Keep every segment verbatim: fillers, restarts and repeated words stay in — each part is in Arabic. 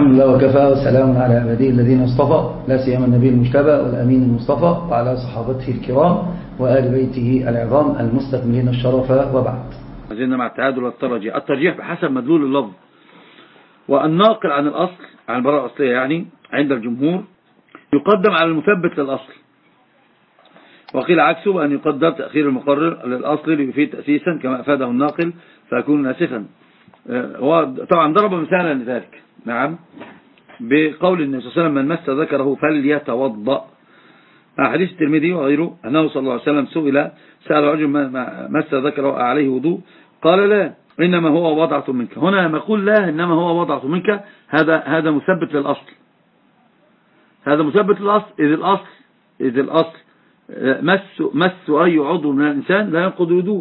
الحمد لله وكفى وسلام على عباده الذين اصطفى لا سيما النبي المجتبى والأمين المصطفى وعلى صحابته الكرام وآل بيته العظام المستكملين الشرف وبعد. زلنا مع التعادل والترجيح. الترجيح بحسب مدلول اللفظ، والناقل عن الأصل عن البراءة الأصلية يعني عند الجمهور يقدم على المثبت للأصل، وقيل عكسه بأن يقدم تأخير المقرر للأصل ليفيد تأسيسا كما أفاده الناقل فيكون ناسخا. طبعا ضرب مثالا لذلك نعم بقول النبي صلى الله عليه وسلم من مس ذكره فليتوضأ. حديث الترمذي وغيره أنه صلى الله عليه وسلم سئل سأل رجل مس ذكره عليه وضوء قال لا إنما هو وضعة منك. هنا لما يقول لا إنما هو وضعة منك هذا هذا مثبت للأصل، هذا مثبت للأصل إذ الأصل إذ الأصل مس مس أي عضو من الإنسان لا ينقض الوضوء.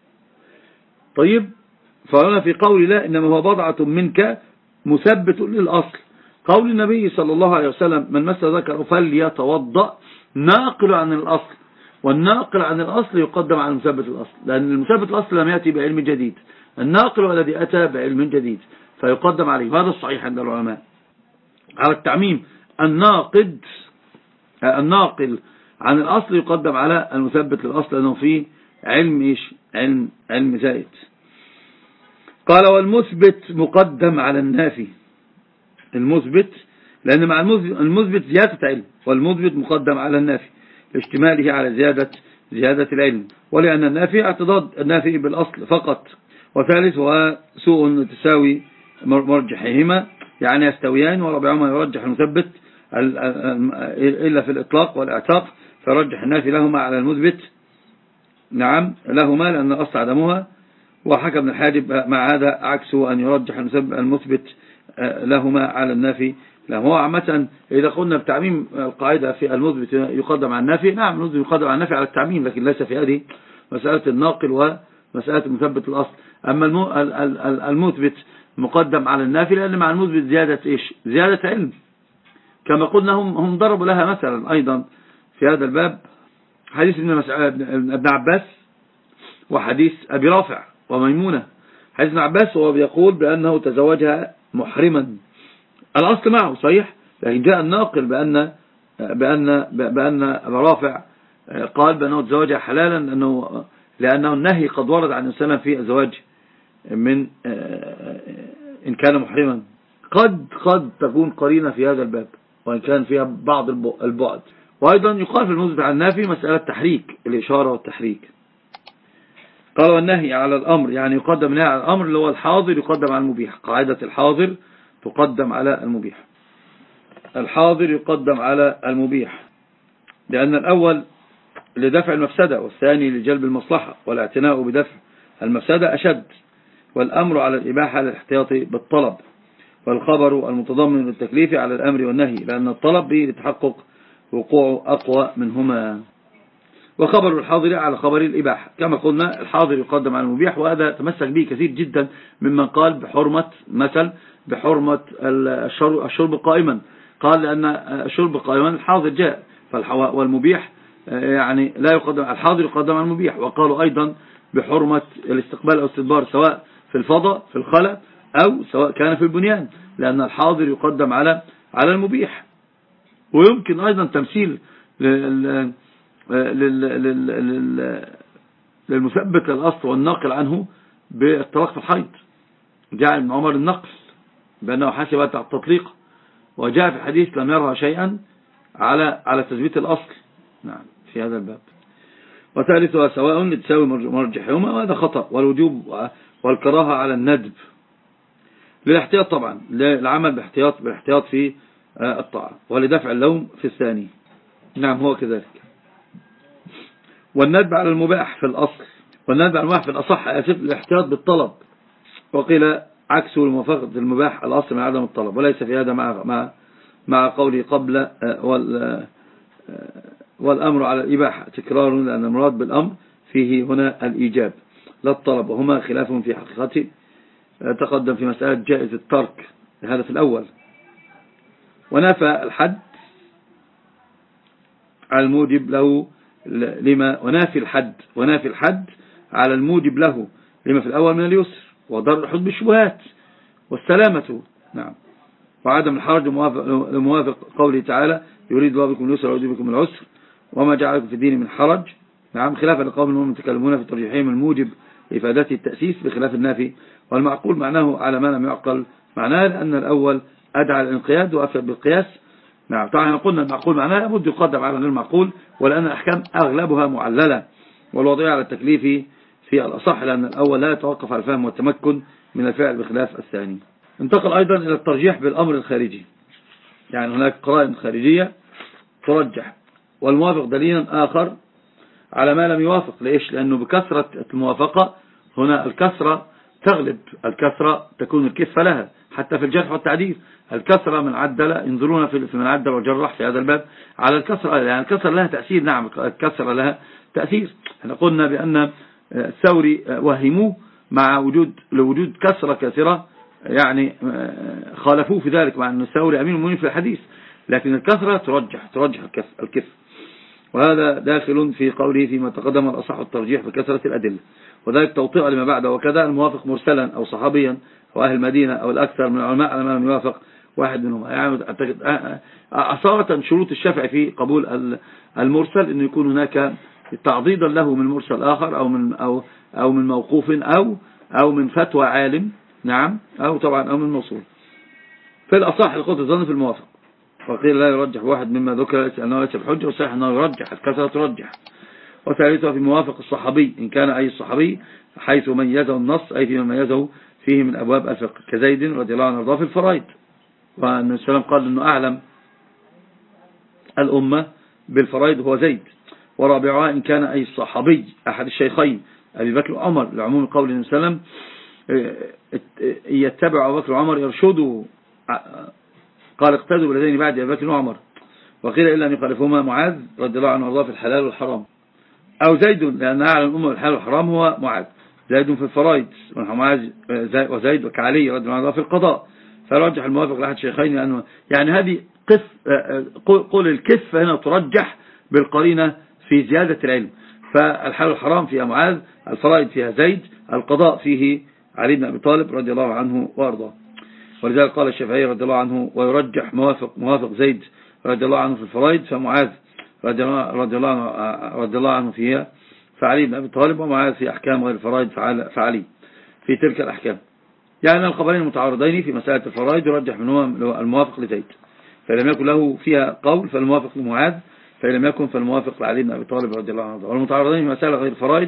طيب فهنا في قول لا إنما هو بضعة منك مثبت للأصل. قول النبي صلى الله عليه وسلم من مس ذكره فليتوضأ ناقل عن الأصل، والناقل عن الأصل يقدم على المثبت الأصل، لأن المثبت الأصل لم يأتي بعلم جديد، الناقل الذي أتى بعلم جديد فيقدم عليه. هذا الصحيح عند العلماء. على التعميم الناقد الناقل عن الأصل يقدم على المثبت للأصل لأنه فيه علم إيش علم علم زائد. قال والمثبت مقدم على النافي. المثبت لأن مع المثبت زيادة علم، والمثبت مقدم على النافي لاشتماله على زيادة زيادة العلم، ولأن النافي اعتضاد النافي بالأصل فقط. وثالث وسوء تساوي مرجحهما يعني يستويان، ورابعهما يرجح المثبت إلا في الإطلاق والإعتاق فرجح النافي لهما على المثبت نعم لهما لأن الأصل عدمها. وحكى ابن الحاجب مع هذا عكسه أن يرجح المثبت لهما على النافي لهما. هو عامة إذا قلنا بتعميم القاعدة في المثبت يقدم على النافي، نعم المثبت يقدم على النافي على التعميم، لكن ليس في هذه مسألة الناقل ومسألة المثبت الأصل. أما المثبت مقدم على النافي لأن مع المثبت زيادة إيش زيادة علم، كما قلنا هم هم ضربوا لها مثلا أيضا في هذا الباب حديث ابن عباس وحديث أبي رافع وميمونة. حديث ابن عباس وهو بيقول بأنه تزوجها محرما، الأصل معه صحيح، لكن جاء الناقل بأن بأن بأن أبي رافع قال بأنه تزوجها حلالا لأنه لأنه النهي قد ورد عن السلام في الزواج من إن كان محرما. قد قد تكون قرينة في هذا الباب وإن كان فيها بعض البعد. وأيضا يقال في المثبت عن النافي مسألة تحريك الإشارة والتحريك. قال والنهي على الأمر يعني يقدم النهي على الأمر اللي هو الحاضر يقدم على المبيح. قاعدة الحاضر تقدم على المبيح، الحاضر يقدم على المبيح لأن الأول لدفع المفسدة والثاني لجلب المصلحة، والاعتناء بدفع المفسدة أشد، والأمر على الإباحة للاحتياط بالطلب، والخبر المتضمن للتكليف على الأمر والنهي لأن الطلب به لتحقق وقوعه أقوى منهما. وخبر الحاضر على خبر الإباحة كما قلنا الحاضر يقدم على المبيح، وهذا تمسك به كثير جدا ممن قال بحرمة مثل بحرمة الشرب قائما، قال لأن الشرب قائما الحاضر جاء والمبيح يعني لا يقدم الحاضر يقدم على المبيح. وقالوا أيضا بحرمة الاستقبال أو الاستدبار سواء في الفضاء في الخلاء أو سواء كان في البنيان لأن الحاضر يقدم على على المبيح. ويمكن أيضا تمثيل للمثبت للأصل والناقل عنه بالطلاق في الحيض. جاء ابن عمر النقل بأنه حسب التطليق، وجاء في الحديث لم يرى شيئا على على تثبيت الأصل نعم في هذا الباب. وثالثها سواء تساوي مرجحهما وهذا خطأ، والوجوب والكراهة على الندب للاحتياط طبعا للعمل باحتياط بالاحتياط في الطاعة ولدفع اللوم في الثاني نعم هو كذلك. والندب على المباح في الأصل والندب على المباح في الأصح أسف الاحتياط بالطلب، وقيل عكسه الموافقة المباح الأصل من عدم الطلب، وليس في هذا مع مع مع قوله قبل والأمر على الإباحة تكرار لأن المراد بالأمر فيه هنا الإيجاب لا الطلب، وهما خلافهم في حقيقته تقدم في مسألة جائز الترك هذا في الأول. ونفى الحد على الموجب له لما ونافي الحد ونافي الحد على الموجب له لما في الأول من اليسر وضر حب الشبهات والسلامة نعم وعدم الحرج لموافق قوله تعالى يريد الله بكم اليسر ويريد بكم العسر وما جعلكم في الدين من حرج. نعم، خلافا لقوم المؤمنين المتكلمون في ترجيحهم الموجب لإفادته التأسيس بخلاف النافي، والمعقول معناه على ما لم يعقل معناه، لأن الأول أدعى الانقياد وأفيد بالقياس. نعم، طبعا قلنا المعقول معناه لابد يقدم على المعقول، ولأن الأحكام أغلبها معللة والوضعية على التكليف في الأصح، لأن الأول لا يتوقف على الفهم والتمكن من الفعل بخلاف الثاني. انتقل أيضا إلى الترجيح بالأمر الخارجي، يعني هناك قرائن خارجية ترجح والموافق دليلا آخر على ما لم يوافق. ليش؟ لأنه بكثرة الموافقة هنا الكثرة تغلب، الكثرة تكون الكفة لها، حتى في الجرح والتعديل الكثرة من عدل ينظرون في من عدل وجرح في هذا الباب على الكثرة، يعني الكثرة لها تأثير. نعم، الكثرة لها تأثير. احنا قلنا بأن الثوري وهموه مع وجود لوجود كثرة كثيرة، يعني خالفوه في ذلك، مع أن الثوري أمين المؤمنين في الحديث، لكن الكثرة ترجح ترجح الكف الكف وهذا داخل في قوله فيما تقدم الأصح الترجيح بكثرة الأدلة، وذلك توطئ لما بعده. وكذا الموافق مرسلا أو صحابيا أو أهل المدينة أو الأكثر من العلماء على ما لم يوافق واحد منهم. يعني أصارة شروط الشافعي في قبول المرسل أنه يكون هناك تعضيدا له من مرسل آخر أو من أو أو من موقوف أو أو من فتوى عالم، نعم، أو طبعا أو من موصول. في الأصح القول الظن في الموافق، وقيل لا يرجح واحد مما ذكر لأنه ليس بحجة، وصحيح أنه يرجح، الكثرة ترجح. وثالثها في موافق الصحابي إن كان أي الصحابي حيث ميزه النص، أي فيما ميزه فيه من أبواب الفقه، كزيد رضي الله عنه وارضاه في الفرائض، وأن السلام قال أنه أعلم الأمة بالفرائض هو زيد. ورابعها إن كان أي الصحابي أحد الشيخين أبي بكر وعمر، لعموم قول النبي صلى الله عليه وسلم يتبع أبو بكر وعمر يرشدوا، قال اقتدوا بالذين بعد أبي بكر وعمر. وقيل إلا أن يخالفهما معاذ رضي الله عنه وارضاه في الحلال والحرام، أو زيد لأن أعلم الأمة بالحلال والحرام هو معاذ، زيد في الفرائض ومعاذ وزيد وكعلي رضي الله عنه في القضاء. فرجح الموافق لأحد الشيخين، لأنه يعني هذه قف قول الكف هنا ترجح بالقرينة في زيادة العلم. فالحلال والحرام فيها معاذ، الفرائض فيها زيد، القضاء فيه علي بن أبي طالب رضي الله عنه وارضاه. ولذلك قال الشافعي رضي الله عنه ويرجح موافق موافق زيد رضي الله عنه في الفرائض، فمعاذ رضي الله رضي الله عنه رضي الله عنه فيها، فعلي بن أبي طالب، ومعاذ في أحكام غير الفرائض فعلي في تلك الأحكام. يعني الخبرين المتعارضين في مسألة الفرائض يرجح منهما الموافق لزيد، فلم يكن له فيها قول فالموافق لمعاذ، فإن لم يكن فالموافق لعلي بن أبي طالب رضي الله عنه. والمتعارضين في مسألة غير الفرائض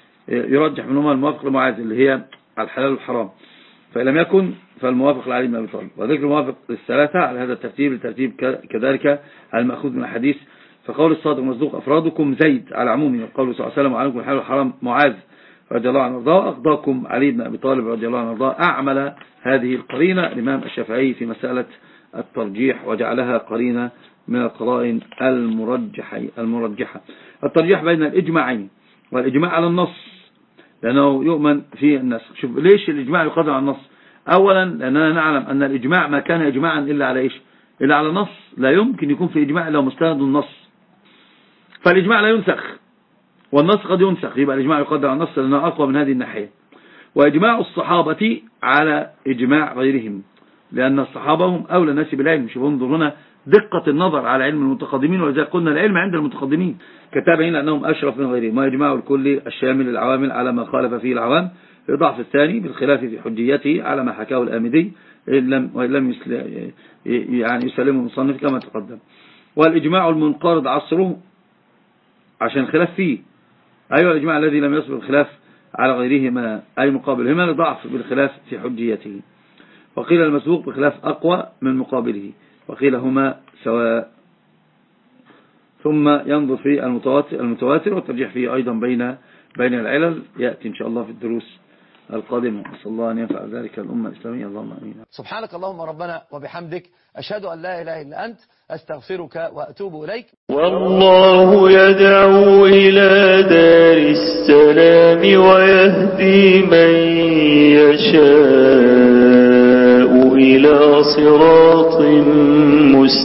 يرجح منهما الموافق لمعاذ اللي هي الحلال والحرام، فإن لم يكن فالموافق لعلي بن أبي طالب. وذكر الموافق للثلاثة على هذا الترتيب لترتيب كذلك المأخوذ من الحديث، فقول الصادق المصدوق أفرادكم زيد على عمومه، وقول صلى الله عليه وسلم وعليكم الحلال والحرام معاذ رضي الله عنه وارضاه، أقضاكم علي بن أبي طالب رضي الله عنه وارضاه. أعمل هذه القرينة الإمام الشافعي في مسألة الترجيح وجعلها قرينة من القرائن المرجحة المرجحة الترجيح بين الإجماعين والإجماع على النص، لأنه يؤمن في النسخ. شوف ليش الإجماع يقدم على النص؟ أولا لأننا نعلم أن الإجماع ما كان إجماعا إلا على إيش؟ إلا على نص، لا يمكن يكون في إجماع إلا مستند النص، فالإجماع لا ينسخ والنص قد ينسخ، يبقى الإجماع يقدم على النص لأنه أقوى من هذه الناحية. وإجماع الصحابة على إجماع غيرهم، لأن الصحابة هم أولى الناس بالعلم. شوف انظر هنا دقة النظر على علم المتقدمين، ولذلك قلنا العلم عند المتقدمين كتابعين أنهم أشرف من غيرهم. وإجماع الكل الشامل للعوامل على ما خالف فيه العوام، الضعف الثاني بالخلاف في حجيته على ما حكاه الآمدي وإن لم يعني يسلمه المصنف كما تقدم. والإجماع المنقرض عصره عشان خلاف فيه، أيوة الإجماع الذي لم يصبر الخلاف على غيرهما أي مقابلهما لضعف بالخلاف في حجيته. وقيل المسبوق بخلاف أقوى من مقابله، وقيل هما سواء. ثم ينظر في المتواتر المتواتر والترجيح فيه أيضا بين بين العلل، يأتي إن شاء الله في الدروس القادمة. نسأل الله أن ينفع ذلك الأمة الإسلامية، اللهم آمين. سبحانك اللهم ربنا وبحمدك، أشهد أن لا إله إلا أنت، أستغفرك وأتوب إليك. والله يدعو إلى دار السلام ويهدي من يشاء إلى صراط مستقيم.